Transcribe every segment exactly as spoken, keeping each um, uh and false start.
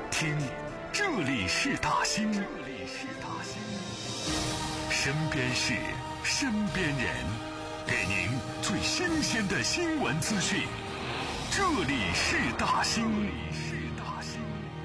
听，这里是大兴，这里是大兴，身边事，身边人，给您最新鲜的新闻资讯。这里是大兴，这里是大兴。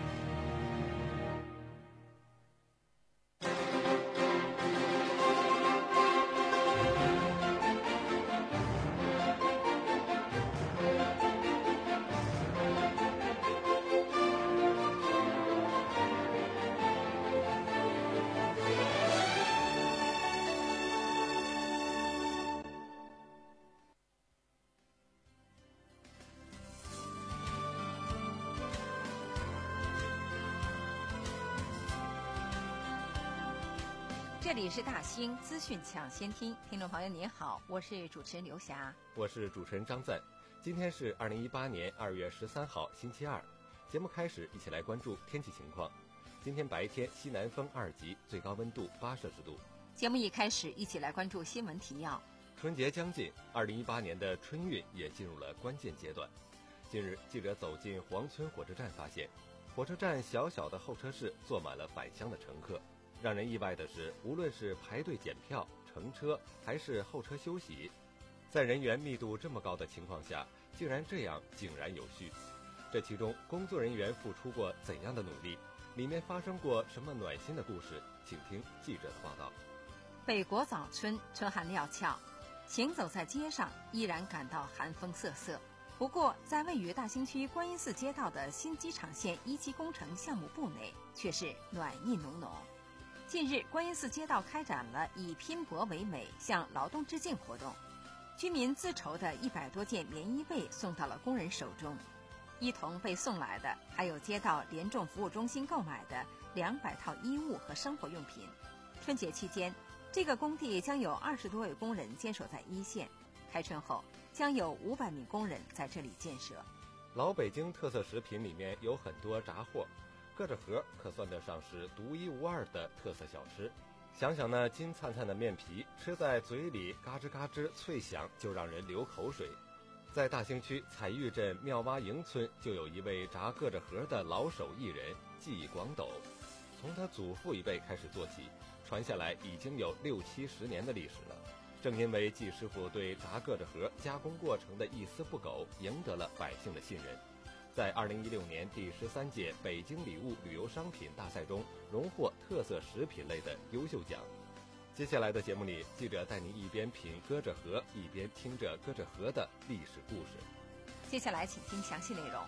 这里是大兴资讯抢先听，听众朋友您好，我是主持人刘霞， 我是主持人张赞。今天是二零一八年二月十三号星期二，节目开始，一起来关注天气情况。今天白天西南风二级，最高温度八摄氏度。 节目一开始，一起来关注新闻提要。 春节将近，二零一八年的春运也进入了关键阶段。近日，记者走进黄村火车站，发现火车站小小的候车室坐满了返乡的乘客。让人意外的是，无论是排队检票、乘车还是候车休息，在人员密度这么高的情况下，竟然这样井然有序。这其中工作人员付出过怎样的努力？里面发生过什么暖心的故事？请听记者的报道。 北国早春，春寒料峭，行走在街上依然感到寒风瑟瑟。不过，在位于大兴区观音寺街道的新机场线一期工程项目部内，却是暖意浓浓。近日，观音寺街道开展了以拼搏为美向劳动致敬活动，居民自筹的一百多件棉衣被送到了工人手中，一同被送来的还有街道联众服务中心购买的两百套衣物和生活用品。春节期间，这个工地将有二十多位工人坚守在一线，开春后将有五百名工人在这里建设。 老北京特色食品里面有很多杂货，硌着河可算得上是独一无二的特色小吃。想想那金灿灿的面皮，吃在嘴里嘎吱嘎吱脆响，就让人流口水。在大兴区彩玉镇妙蛙营村，就有一位炸硌着河的老手艺人季广斗，从他祖父一辈开始做起，传下来已经有六七十年的历史了。正因为季师傅对炸硌着河加工过程的一丝不苟，赢得了百姓的信任。在二零一六年第十三届北京礼物旅游商品大赛中，荣获特色食品类的优秀奖。接下来的节目里，记者带您一边品硌着河，一边听着硌着河的历史故事。 接下来请听详细内容。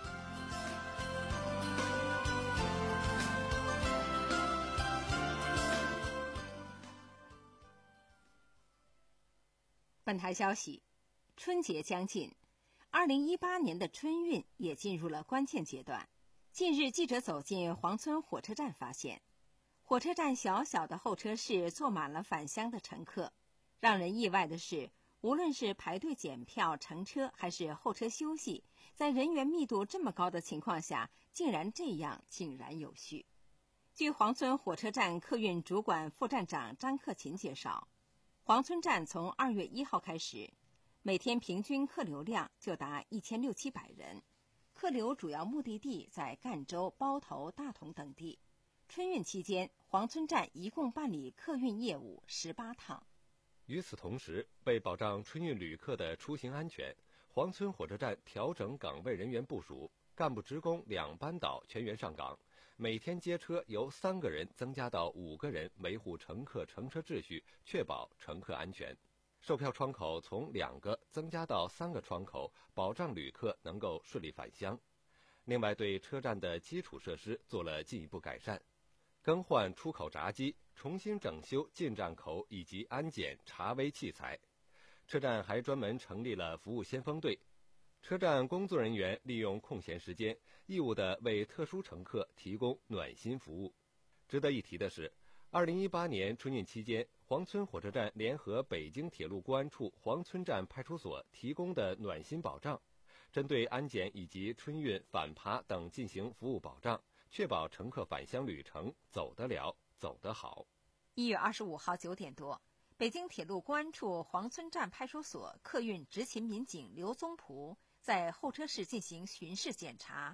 本台消息，春节将近，二零一八年的春运也进入了关键阶段。近日，记者走进黄村火车站，发现火车站小小的候车室坐满了返乡的乘客。让人意外的是，无论是排队检票、乘车还是候车休息，在人员密度这么高的情况下，竟然这样井然有序。据黄村火车站客运主管副站长张克勤介绍，黄村站从二月一号开始，每天平均客流量就达一千六七百人，客流主要目的地在赣州、包头、大同等地。春运期间，黄村站一共办理客运业务十八趟。 与此同时，为保障春运旅客的出行安全，黄村火车站调整岗位人员部署，干部职工两班倒全员上岗，每天接车由三个人增加到五个人，维护乘客乘车秩序，确保乘客安全。售票窗口从两个增加到三个窗口，保障旅客能够顺利返乡。另外，对车站的基础设施做了进一步改善，更换出口闸机，重新整修进站口以及安检查微器材。车站还专门成立了服务先锋队，车站工作人员利用空闲时间，义务地为特殊乘客提供暖心服务。值得一提的是，二零一八年春运期间，黄村火车站联合北京铁路公安处黄村站派出所提供的暖心保障，针对安检以及春运返爬等进行服务保障，确保乘客返乡旅程走得了，走得好。 一月二十五号九点多，北京铁路公安处黄村站派出所客运执勤民警刘宗璞在候车室进行巡视检查，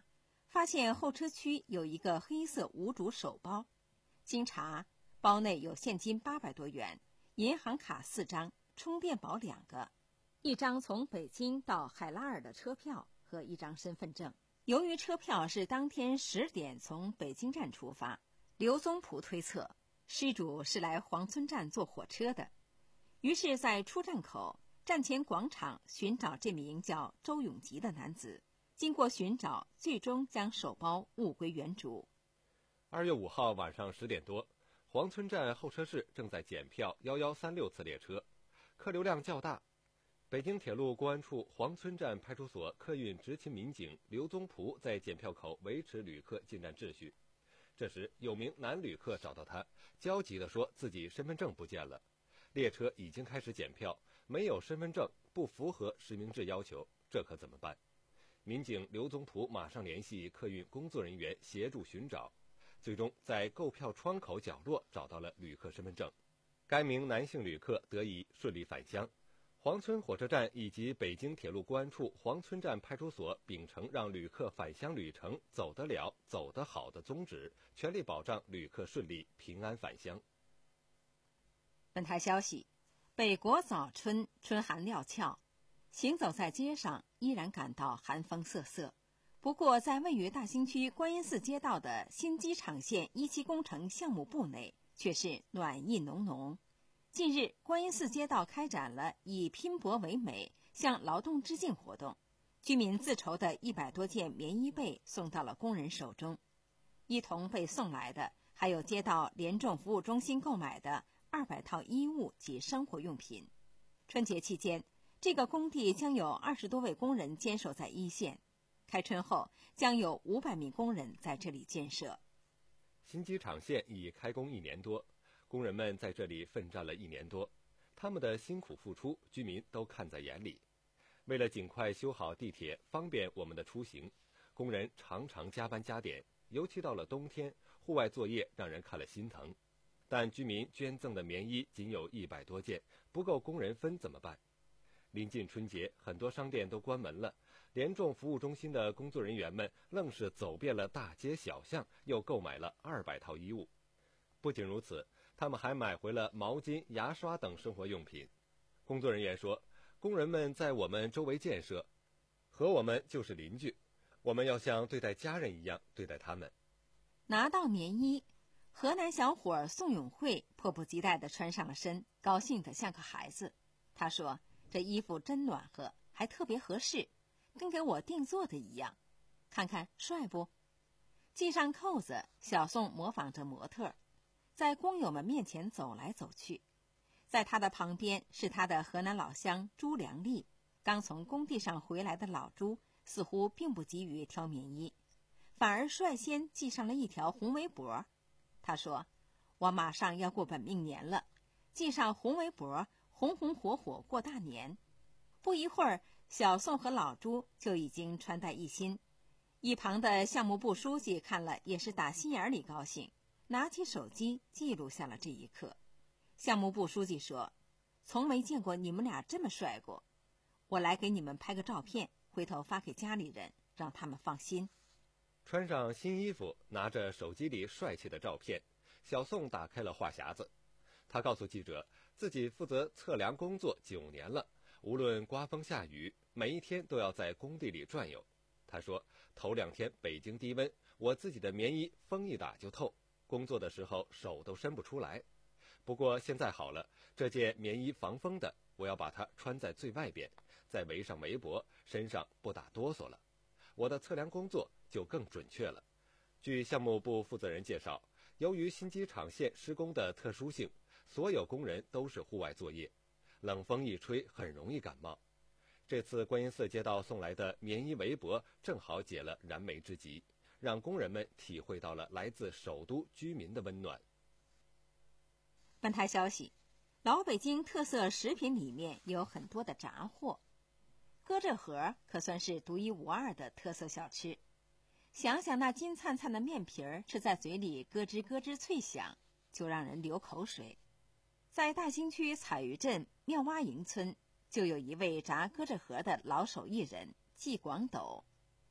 发现候车区有一个黑色无主手包，经查，包内有现金八百多元、银行卡四张、充电宝两个，一张从北京到海拉尔的车票和一张身份证。由于车票是当天十点从北京站出发，刘宗璞推测失主是来黄村站坐火车的，于是在出站口、站前广场寻找这名叫周永吉的男子。经过寻找，最终将手包物归原主。 二月五号晚上十点多，黄村站候车室正在检票一一三六次列车，客流量较大。北京铁路公安处黄村站派出所客运执勤民警刘宗璞在检票口维持旅客进站秩序。这时，有名男旅客找到他，焦急地说自己身份证不见了。列车已经开始检票，没有身份证不符合实名制要求，这可怎么办？民警刘宗璞马上联系客运工作人员协助寻找，最终在购票窗口角落找到了旅客身份证。该名男性旅客得以顺利返乡。黄村火车站以及北京铁路公安处黄村站派出所秉承让旅客返乡旅程走得了、走得好的宗旨，全力保障旅客顺利平安返乡。 本台消息：北国早春，春寒料峭，行走在街上依然感到寒风瑟瑟。不过，在位于大兴区观音寺街道的新机场线一期工程项目部内，却是暖意浓浓。近日，观音寺街道开展了以拼搏为美、向劳动致敬活动，居民自筹的一百多件棉衣被送到了工人手中。一同被送来的还有街道联众服务中心购买的二百套衣物及生活用品。春节期间，这个工地将有二十多位工人坚守在一线。开春后，将有五百名工人在这里建设。 新机场线已开工一年多，工人们在这里奋战了一年多，他们的辛苦付出，居民都看在眼里。为了尽快修好地铁，方便我们的出行，工人常常加班加点，尤其到了冬天，户外作业让人看了心疼。但居民捐赠的棉衣仅有一百多件，不够工人分怎么办？临近春节，很多商店都关门了，联众服务中心的工作人员们愣是走遍了大街小巷，又购买了二百套衣物。不仅如此，他们还买回了毛巾、牙刷等生活用品。工作人员说，工人们在我们周围建设，和我们就是邻居，我们要像对待家人一样对待他们。 拿到棉衣，河南小伙宋永慧迫不及待地穿上了身，高兴得像个孩子。他说，这衣服真暖和，还特别合适，跟给我定做的一样，看看帅不？系上扣子，小宋模仿着模特，在工友们面前走来走去。在他的旁边是他的河南老乡朱良丽，刚从工地上回来的老朱似乎并不急于挑棉衣，反而率先系上了一条红围脖。他说，我马上要过本命年了，系上红围脖，红红火火过大年。不一会儿，小宋和老朱就已经穿戴一新。一旁的项目部书记看了也是打心眼里高兴，拿起手机记录下了这一刻。项目部书记说，从没见过你们俩这么帅过，我来给你们拍个照片，回头发给家里人，让他们放心。 穿上新衣服，拿着手机里帅气的照片，小宋打开了话匣子。他告诉记者，自己负责测量工作九年了，无论刮风下雨，每一天都要在工地里转悠。他说，头两天北京低温，我自己的棉衣风一打就透，工作的时候手都伸不出来。不过现在好了，这件棉衣防风的，我要把它穿在最外边，再围上围脖，身上不打哆嗦了。我的测量工作就更准确了。据项目部负责人介绍，由于新机场线施工的特殊性，所有工人都是户外作业，冷风一吹很容易感冒。这次观音寺街道送来的棉衣围脖正好解了燃眉之急，让工人们体会到了来自首都居民的温暖。 本台消息，老北京特色食品里面有很多的杂货，搁这盒可算是独一无二的特色小吃。想想那金灿灿的面皮儿，吃在嘴里咯吱咯吱脆响，就让人流口水。在大兴区彩鱼镇妙蛙营村，就有一位炸搁这盒的老手艺人季广斗。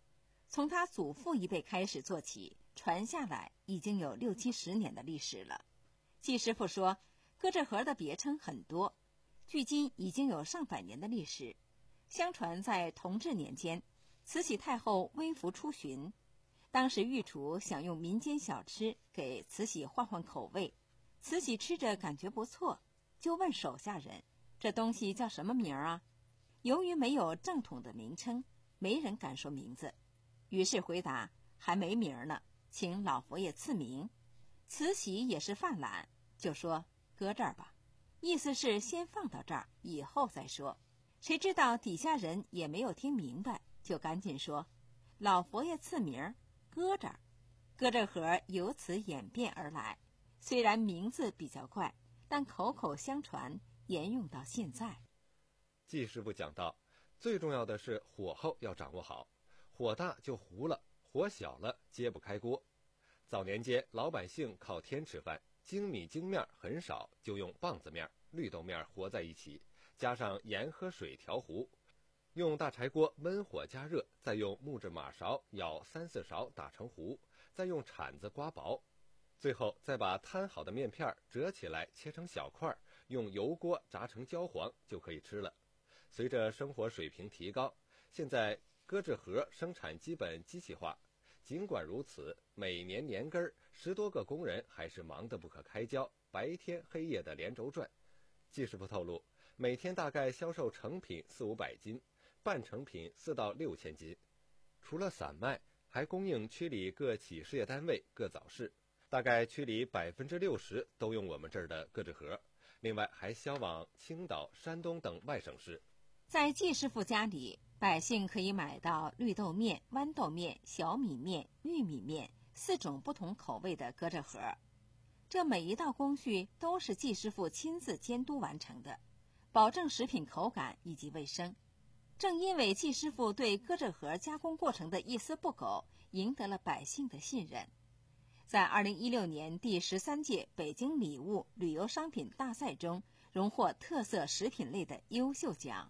从他祖父一辈开始做起，传下来已经有六七十年的历史了。季师傅说，搁这盒的别称很多，距今已经有上百年的历史。相传在同治年间，慈禧太后微服出巡，当时御厨想用民间小吃给慈禧换换口味，慈禧吃着感觉不错，就问手下人，这东西叫什么名儿啊？由于没有正统的名称，没人敢说名字，于是回答还没名儿呢，请老佛爷赐名。慈禧也是犯懒，就说搁这儿吧，意思是先放到这儿，以后再说。谁知道底下人也没有听明白，就赶紧说老佛爷赐名儿，搁这儿。搁这盒由此演变而来，虽然名字比较怪，但口口相传，沿用到现在。 季师傅讲到，最重要的是火候要掌握好，火大就糊了，火小了揭不开锅。早年间老百姓靠天吃饭，精米精面很少，就用棒子面、绿豆面和在一起，加上盐和水调糊，用大柴锅焖火加热，再用木质马勺舀三四勺打成糊，再用铲子刮薄，最后再把摊好的面片折起来切成小块，用油锅炸成焦黄就可以吃了。随着生活水平提高，现在搁置盒生产基本机器化，尽管如此，每年年根儿十多个工人还是忙得不可开交，白天黑夜的连轴转。季师傅透露，每天大概销售成品四五百斤，半成品四到六千斤。除了散卖，还供应区里各企事业单位、各早市，大概区里百分之六十都用我们这儿的搁置盒，另外还销往青岛、山东等外省市。 在季师傅家里，百姓可以买到绿豆面、豌豆面、小米面、玉米面四种不同口味的搁置盒。这每一道工序都是季师傅亲自监督完成的，保证食品口感以及卫生。正因为季师傅对搁置盒加工过程的一丝不苟，赢得了百姓的信任。在二零一六年第十三届北京礼物旅游商品大赛中，荣获特色食品类的优秀奖。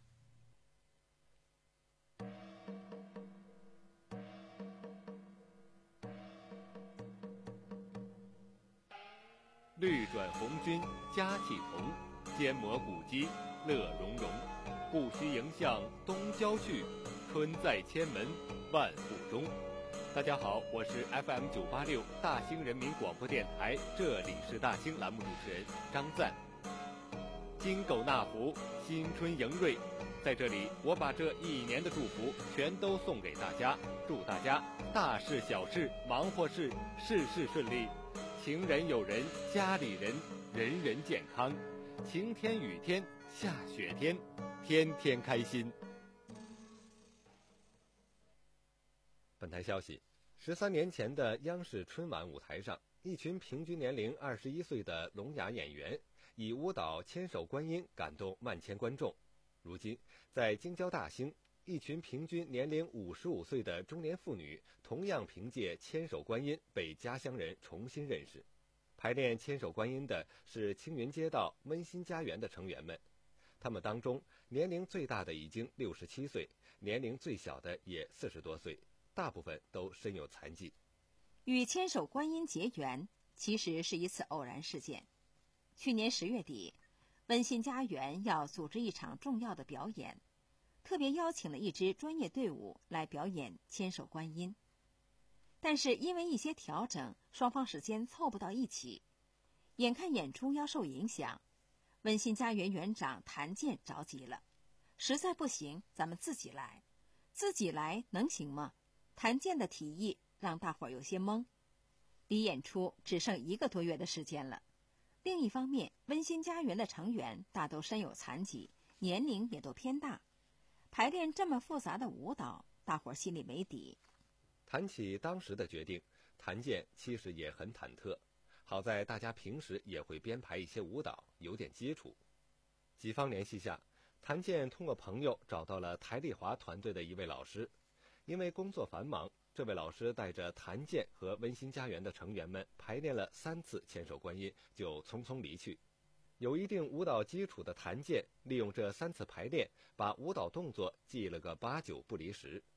绿转红军佳气同，坚磨古肌乐融融。不须迎向东郊去，春在千门万户中。大家好，我是 F M 九八六大兴人民广播电台这里是大兴栏目主持人张赞。金狗纳福，新春迎瑞，在这里我把这一年的祝福全都送给大家，祝大家大事小事忙活事事事顺利，情人友人家里人人人健康，晴天雨天下雪天，天天开心。 本台消息，十三年前的央视春晚舞台上，一群平均年龄二十一岁的聋哑演员以舞蹈《千手观音》感动万千观众。如今，在京郊大兴，一群平均年龄五十五岁的中年妇女同样凭借《千手观音》被家乡人重新认识。排练《千手观音》的是青云街道温馨家园的成员们，他们当中年龄最大的已经六十七岁，年龄最小的也四十多岁，大部分都身有残疾。 与千手观音结缘其实是一次偶然事件。去年十月底，温馨家园要组织一场重要的表演，特别邀请了一支专业队伍来表演千手观音。但是因为一些调整，双方时间凑不到一起，眼看演出要受影响，温馨家园园长谭健着急了，实在不行咱们自己来。自己来能行吗？谭健的提议让大伙儿有些懵。离演出只剩一个多月的时间了，另一方面，温馨家园的成员大都身有残疾，年龄也都偏大，排练这么复杂的舞蹈，大伙儿心里没底。 谈起当时的决定，谭健其实也很忐忑，好在大家平时也会编排一些舞蹈，有点基础。几方联系下，谭健通过朋友找到了台丽华团队的一位老师。因为工作繁忙，这位老师带着谭健和温馨家园的成员们排练了三次千手观音，就匆匆离去。有一定舞蹈基础的谭健利用这三次排练，把舞蹈动作记了个八九不离十。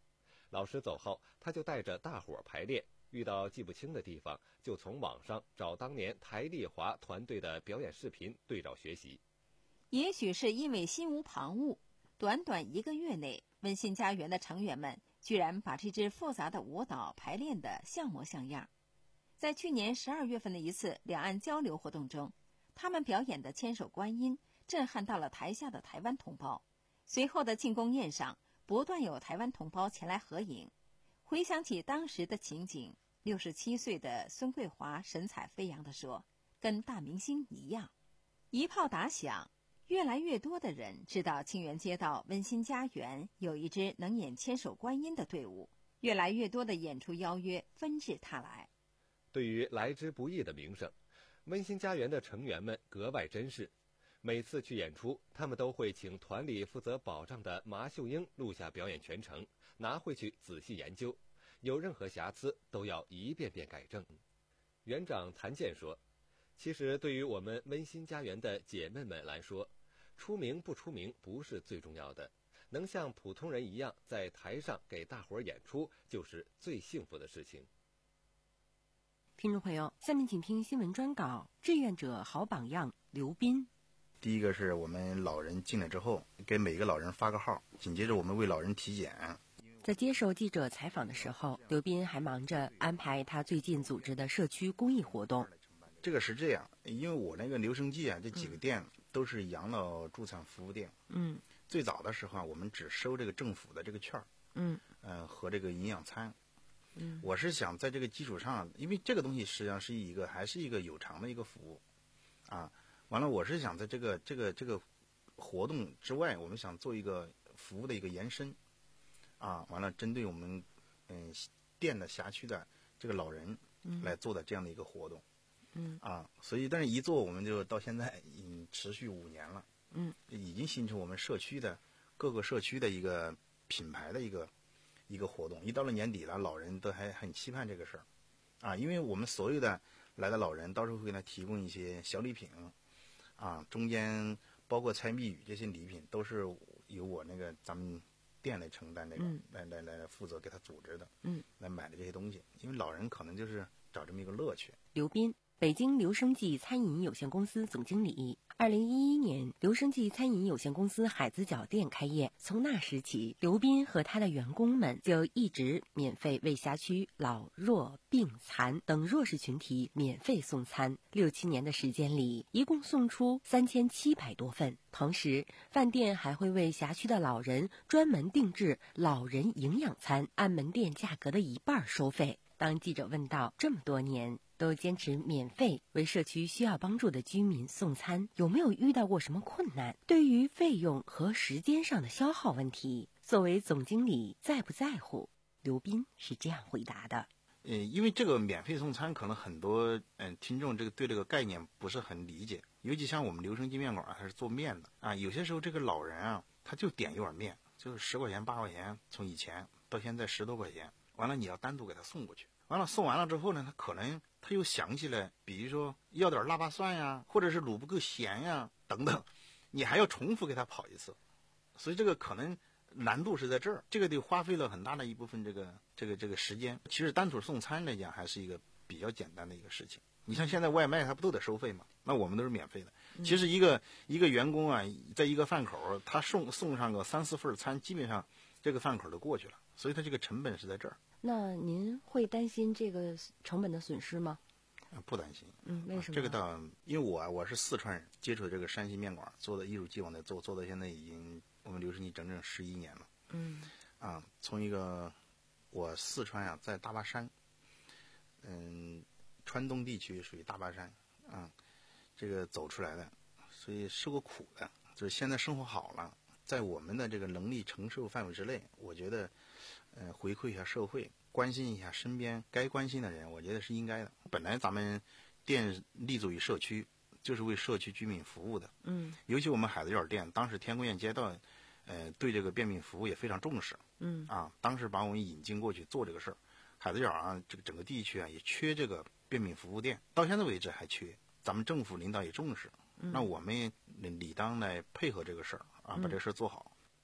老师走后，他就带着大伙儿排练，遇到记不清的地方，就从网上找当年台丽华团队的表演视频对照学习。 也许是因为心无旁骛，短短一个月内，温馨家园的成员们居然把这支复杂的舞蹈排练得像模像样。在去年十二月份的一次两岸交流活动中，他们表演的千手观音震撼到了台下的台湾同胞。随后的庆功宴上，不断有台湾同胞前来合影。回想起当时的情景，六十七岁的孙桂华神采飞扬地说：“跟大明星一样。”一炮打响，越来越多的人知道清源街道温馨家园有一支能演千手观音的队伍，越来越多的演出邀约纷至沓来。 对于来之不易的名声，温馨家园的成员们格外珍视。每次去演出，他们都会请团里负责保障的麻秀英录下表演全程，拿回去仔细研究，有任何瑕疵都要一遍遍改正。园长谭健说，其实对于我们温馨家园的姐妹们来说，出名不出名不是最重要的，能像普通人一样在台上给大伙儿演出，就是最幸福的事情。 听众朋友，下面请听新闻专稿，志愿者好榜样刘斌。 第一个是我们老人进来之后，给每个老人发个号，紧接着我们为老人体检。 在接受记者采访的时候，刘斌还忙着安排他最近组织的社区公益活动。 这个是这样，因为我那个留声记啊，这几个店都是养老助残服务店。 嗯， 最早的时候啊，我们只收这个政府的这个券儿， 嗯， 呃，和这个营养餐。 嗯， 我是想在这个基础上，因为这个东西实际上是一个还是一个有偿的一个服务，啊。完了，我是想在这个这个这个活动之外，我们想做一个服务的一个延伸，啊，完了，针对我们嗯店的辖区的这个老人来做的这样的一个活动， 嗯啊，所以但是一做我们就到现在已经持续五年了， 嗯， 已经形成我们社区的各个社区的一个品牌的一个一个活动。一到了年底了，老人都还很期盼这个事儿，啊，因为我们所有的来的老人，到时候会给他提供一些小礼品。啊，中间包括猜谜语这些礼品都是由我那个咱们店来承担这个， 嗯、 来来来负责给他组织的， 嗯， 来买的这些东西，因为老人可能就是找这么一个乐趣。 刘斌，北京留声记餐饮有限公司总经理。二零一一年，留声记餐饮有限公司海子角店开业，从那时起，刘斌和他的员工们就一直免费为辖区老弱病残等弱势群体免费送餐。六七年的时间里，一共送出三千七百多份。同时，饭店还会为辖区的老人专门定制老人营养餐，按门店价格的一半收费。当记者问到，这么多年都坚持免费为社区需要帮助的居民送餐，有没有遇到过什么困难？对于费用和时间上的消耗问题，作为总经理在不在乎？刘斌是这样回答的。 呃，因为这个免费送餐，可能很多嗯、呃、听众这个对这个概念不是很理解，尤其像我们留声记面馆还是做面的啊，有些时候这个老人啊，他就点一碗面，就是十块钱八块钱，从以前到现在十多块钱，完了你要单独给他送过去，完了送完了之后呢，他可能他又想起来，比如说要点腊八蒜呀，或者是卤不够咸呀等等，你还要重复给他跑一次，所以这个可能难度是在这儿，这个得花费了很大的一部分这个这个这个时间。其实单独送餐来讲，还是一个比较简单的一个事情。你像现在外卖，它不都得收费吗？那我们都是免费的。其实一个一个员工啊，在一个饭口，他送送上个三四份餐，基本上这个饭口就过去了。所以它这个成本是在这儿。 那您会担心这个成本的损失吗？ 不担心。 嗯，为什么？ 这个倒，因为我我是四川人，接触这个山西面馆，做的一如既往的做，做到现在已经我们留声记整整十一年了。 嗯， 啊，从一个我四川啊，在大巴山，嗯，川东地区属于大巴山啊，这个走出来的，所以受过苦的，就是现在生活好了，在我们的这个能力承受范围之内，我觉得，呃，回馈一下社会，关心一下身边该关心的人，我觉得是应该的。本来咱们店立足于社区，就是为社区居民服务的。 嗯， 尤其我们海子角店，当时天宫苑街道，呃，对这个便民服务也非常重视。 嗯， 啊，当时把我们引进过去做这个事儿。海子角啊，这个整个地区啊，也缺这个便民服务店，到现在为止还缺。咱们政府领导也重视， 嗯、 那我们理当来配合这个事儿啊，把这个事儿做好。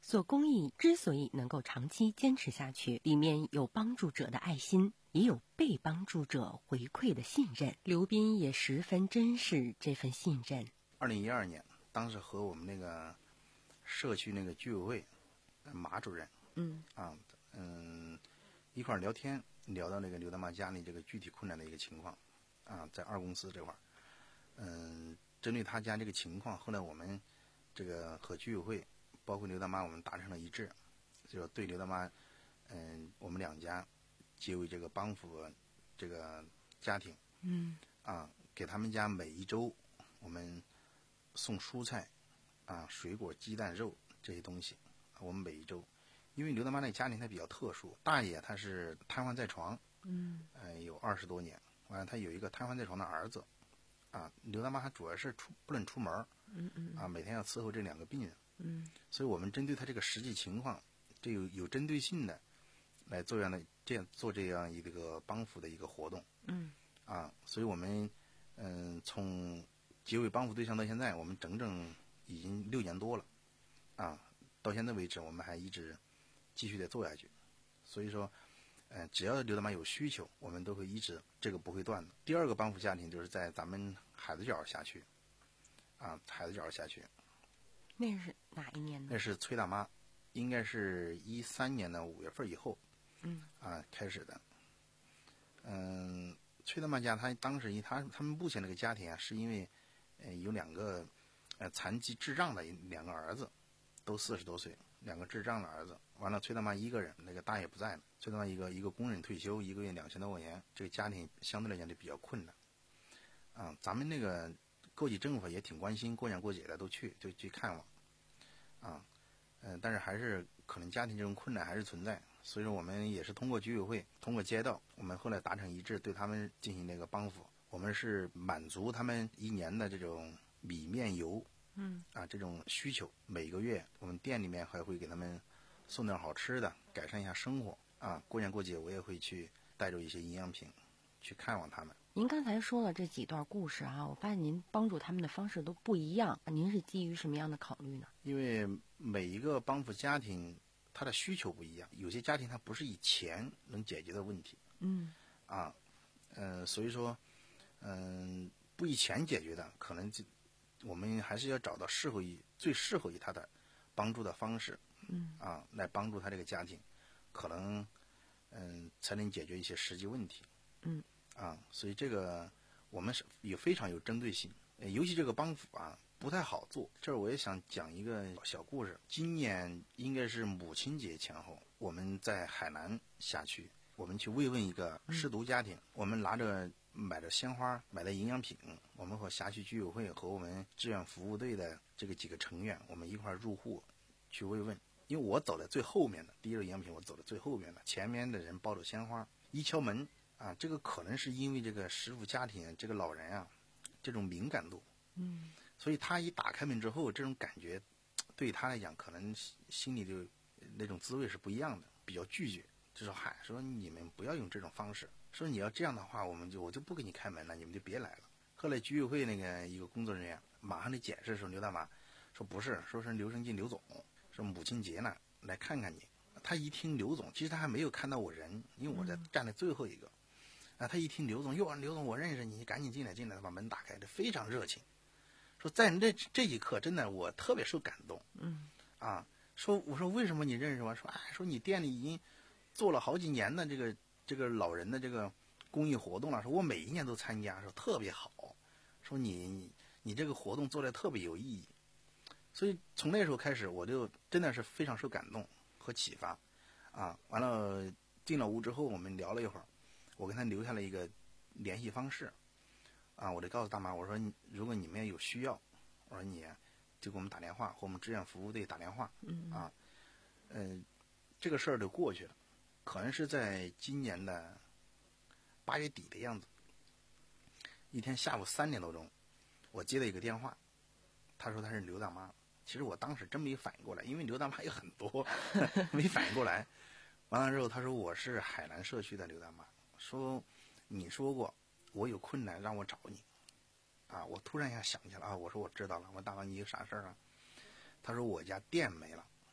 做公益之所以能够长期坚持下去，里面有帮助者的爱心，也有被帮助者回馈的信任。刘斌也十分珍视这份信任。 二零一二年，当时和我们那个社区那个居委会马主任， 嗯啊嗯一块儿聊天，聊到那个刘大妈家里这个具体困难的一个情况，啊，在二公司这块儿，嗯，针对他家这个情况，后来我们这个和居委会，包括刘大妈，我们达成了一致，就是对刘大妈，嗯，我们两家结为这个帮扶这个家庭， 嗯啊，给他们家每一周我们送蔬菜，啊，水果、鸡蛋、肉这些东西，我们每一周。因为刘大妈那个家庭她比较特殊，大爷他是瘫痪在床， 嗯， 呃，有二十多年，完了他有一个瘫痪在床的儿子，啊，刘大妈还主要是出不能出门， 嗯嗯， 啊，每天要伺候这两个病人， 嗯， 所以我们针对他这个实际情况，这有有针对性的来做这样的这样做这样一个帮扶的一个活动， 嗯， 啊，所以我们嗯、呃、从结为帮扶对象到现在，我们整整已经六年多了，啊，到现在为止我们还一直继续的做下去，所以说，呃，只要刘大妈有需求，我们都会一直这个不会断的。第二个帮扶家庭就是在咱们海子角辖区，啊，海子角辖区， 那是哪一年呢？ 那是崔大妈，应该是一三年的五月份以后， 嗯， 啊开始的。嗯，崔大妈家她当时他他们目前这个家庭啊，是因为，呃，有两个，呃，残疾智障的两个儿子，都四十多岁。两个智障的儿子，完了崔大妈一个人，那个大爷不在了，崔大妈一个一个工人退休，一个月两千多块钱，这个家庭相对来讲就比较困难，啊，咱们那个各级政府也挺关心，过年过节的都去就去看望，啊，嗯、呃，但是还是可能家庭这种困难还是存在，所以说我们也是通过居委会，通过街道，我们后来达成一致，对他们进行那个帮扶，我们是满足他们一年的这种米面油。 嗯啊，这种需求，每个月我们店里面还会给他们送点好吃的，改善一下生活啊。过年过节我也会去带着一些营养品去看望他们。 您刚才说了这几段故事啊，我发现您帮助他们的方式都不一样，您是基于什么样的考虑呢？ 因为每一个帮扶家庭他的需求不一样，有些家庭他不是以钱能解决的问题， 嗯啊，嗯、呃，所以说，嗯、呃，不以钱解决的，可能就我们还是要找到适合于最适合于他的帮助的方式， 嗯啊，来帮助他这个家庭，可能嗯才能解决一些实际问题， 嗯啊，所以这个我们是也非常有针对性，尤其这个帮扶啊不太好做。这儿我也想讲一个小故事。今年应该是母亲节前后，我们在海南辖区，我们去慰问一个失独家庭，嗯、我们拿着。买的鲜花，买的营养品，我们和辖区居委会和我们志愿服务队的这个几个成员，我们一块入户去慰问。因为我走在最后面的，第一个营养品我走在最后面的，前面的人抱着鲜花，一敲门啊，这个可能是因为这个失独家庭这个老人啊，这种敏感度， 嗯， 所以他一打开门之后，这种感觉对他来讲，可能心里就那种滋味是不一样的，比较拒绝，就说嗨，说你们不要用这种方式。说你要这样的话，我们就我就不给你开门了，你们就别来了。后来居委会那个一个工作人员马上就解释说，刘大妈说不是，说是刘生进刘总，说母亲节呢来看看你。他一听刘总，其实他还没有看到我人，因为我在站在最后一个。啊，他一听刘总，哟，刘总我认识你，赶紧进来进来，把门打开，这非常热情。说在这这一刻，真的我特别受感动。 嗯， 啊，说我说为什么你认识我？说哎，说你店里已经做了好几年的这个。这个老人的这个公益活动了，说我每一年都参加，说特别好，说你你这个活动做得特别有意义，所以从那时候开始，我就真的是非常受感动和启发，啊，完了进了屋之后，我们聊了一会儿，我跟他留下了一个联系方式，啊，我就告诉大妈，我说如果你们有需要，我说你就给我们打电话，和我们志愿服务队打电话，啊，嗯、呃，这个事儿就过去了。可能是在今年的八月底的样子，一天下午三点多钟，我接了一个电话，他说他是刘大妈。其实我当时真没反应过来，因为刘大妈有很多，没反应过来。完了之后，他说我是海南社区的刘大妈，说你说过我有困难让我找你，啊，我突然一下想起来啊，我说我知道了，我大妈你有啥事儿啊？他说我家店没了，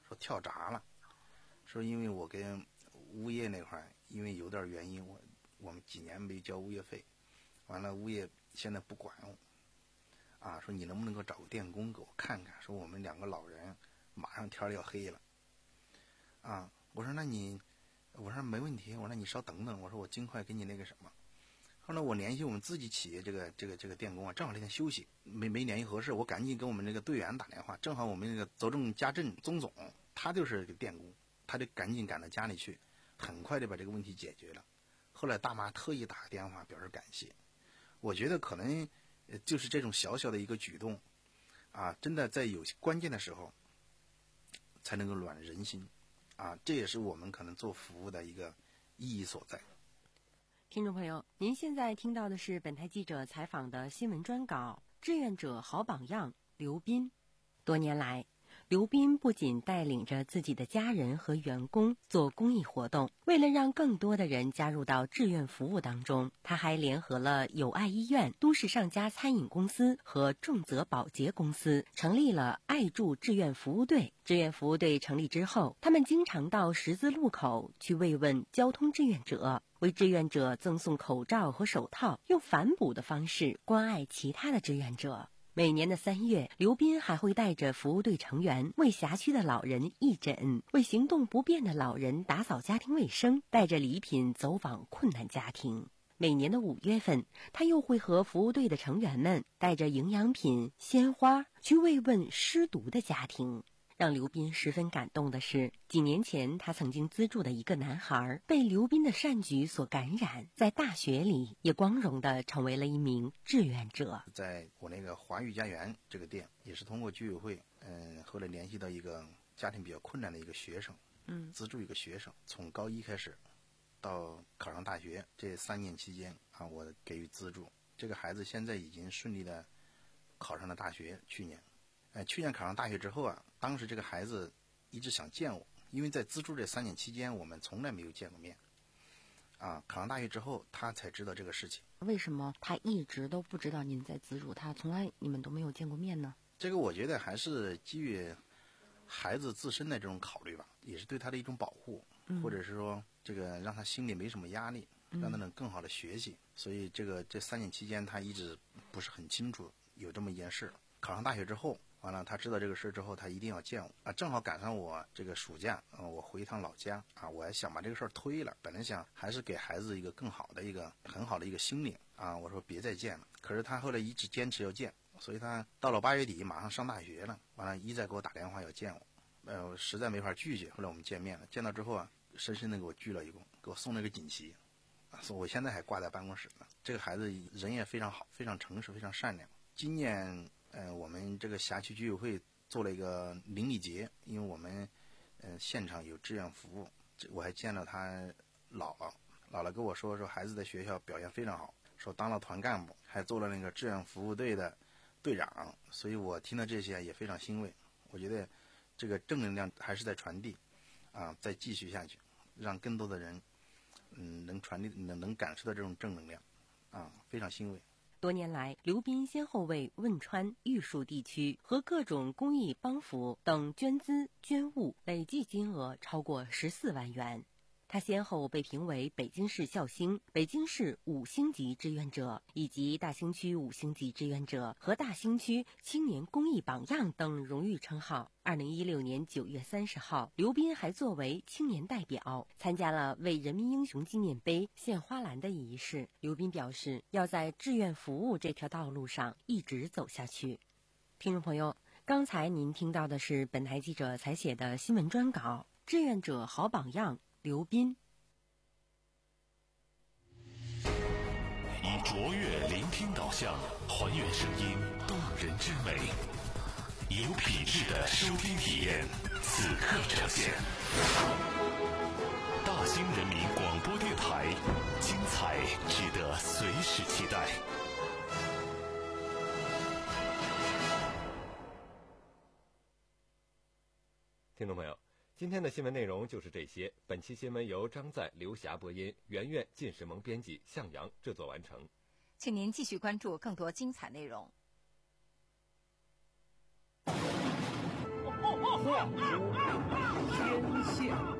说跳闸了，说因为我跟物业那块儿因为有点原因，我我们几年没交物业费，完了物业现在不管我，啊，说你能不能够找个电工给我看看，说我们两个老人马上天要黑了，啊，我说那你，我说没问题，我说那你稍等等，我说我尽快给你那个什么。后来我联系我们自己企业这个这个这个电工啊，正好那天休息，没没联系合适，我赶紧给我们那个队员打电话，正好我们那个走正家政宗总，他就是个电工，他就赶紧赶到家里去，很快就把这个问题解决了。后来大妈特意打个电话表示感谢。我觉得可能就是这种小小的一个举动啊，真的在有关键的时候才能够暖人心啊，这也是我们可能做服务的一个意义所在。 听众朋友，您现在听到的是本台记者采访的新闻专稿《志愿者好榜样》刘斌。多年来，刘斌不仅带领着自己的家人和员工做公益活动，为了让更多的人加入到志愿服务当中，他还联合了友爱医院、都市上家餐饮公司和重泽保洁公司，成立了爱助志愿服务队。志愿服务队成立之后，他们经常到十字路口去慰问交通志愿者，为志愿者赠送口罩和手套，用反哺的方式关爱其他的志愿者。每年的三月，刘斌还会带着服务队成员为辖区的老人义诊，为行动不便的老人打扫家庭卫生，带着礼品走访困难家庭。每年的五月份，他又会和服务队的成员们带着营养品、鲜花去慰问失独的家庭。让刘斌十分感动的是，几年前他曾经资助的一个男孩被刘斌的善举所感染，在大学里也光荣地成为了一名志愿者。 在我那个华裕家园这个店，也是通过居委会，嗯，后来联系到一个家庭比较困难的一个学生，嗯，资助一个学生，从高一开始到考上大学这三年期间啊，我给予资助。这个孩子现在已经顺利的考上了大学，去年。呃，去年考上大学之后啊，当时这个孩子一直想见我，因为在资助这三年期间，我们从来没有见过面。啊，考上大学之后，他才知道这个事情。 为什么他一直都不知道您在资助他，从来你们都没有见过面呢？ 这个我觉得还是基于孩子自身的这种考虑吧，也是对他的一种保护，嗯、或者是说这个让他心里没什么压力，让他能更好的学习。嗯、所以这个这三年期间，他一直不是很清楚有这么一件事。考上大学之后。完了，他知道这个事之后，他一定要见我啊！正好赶上我这个暑假，嗯，我回一趟老家啊，我还想把这个事儿推了。本来想还是给孩子一个更好的一个很好的一个心灵啊，我说别再见了。可是他后来一直坚持要见，所以他到了八月底，马上上大学了。完了，一再给我打电话要见我，呃，我实在没法拒绝。后来我们见面了，见到之后啊，深深的给我鞠了一躬，给我送了个锦旗，啊，所以我现在还挂在办公室呢。这个孩子人也非常好，非常诚实，非常善良。今年。呃，我们这个辖区居委会做了一个邻里节，因为我们呃现场有志愿服务，我还见了他姥姥，姥姥跟我说说孩子在学校表现非常好，说当了团干部，还做了那个志愿服务队的队长，所以我听到这些也非常欣慰。我觉得这个正能量还是在传递，啊，再继续下去，让更多的人嗯能传递能能感受到这种正能量，啊，非常欣慰。 多年来，刘斌先后为汶川、玉树地区和各种公益帮扶等捐资捐物，累计金额超过十四万元。他先后被评为北京市孝星、北京市五星级志愿者，以及大兴区五星级志愿者和大兴区青年公益榜样等荣誉称号。二零一六年九月三十号，刘斌还作为青年代表参加了为人民英雄纪念碑献花篮的仪式。刘斌表示，要在志愿服务这条道路上一直走下去。听众朋友，刚才您听到的是本台记者采写的新闻专稿《志愿者好榜样》。刘斌以卓越聆听导向，还原声音动人之美，有品质的收听体验，此刻呈现。大兴人民广播电台，精彩值得随时期待。 听众朋友，今天的新闻内容就是这些。本期新闻由张在、刘霞播音，圆圆、靳世萌编辑，向阳制作完成。 请您继续关注更多精彩内容。 话说天下。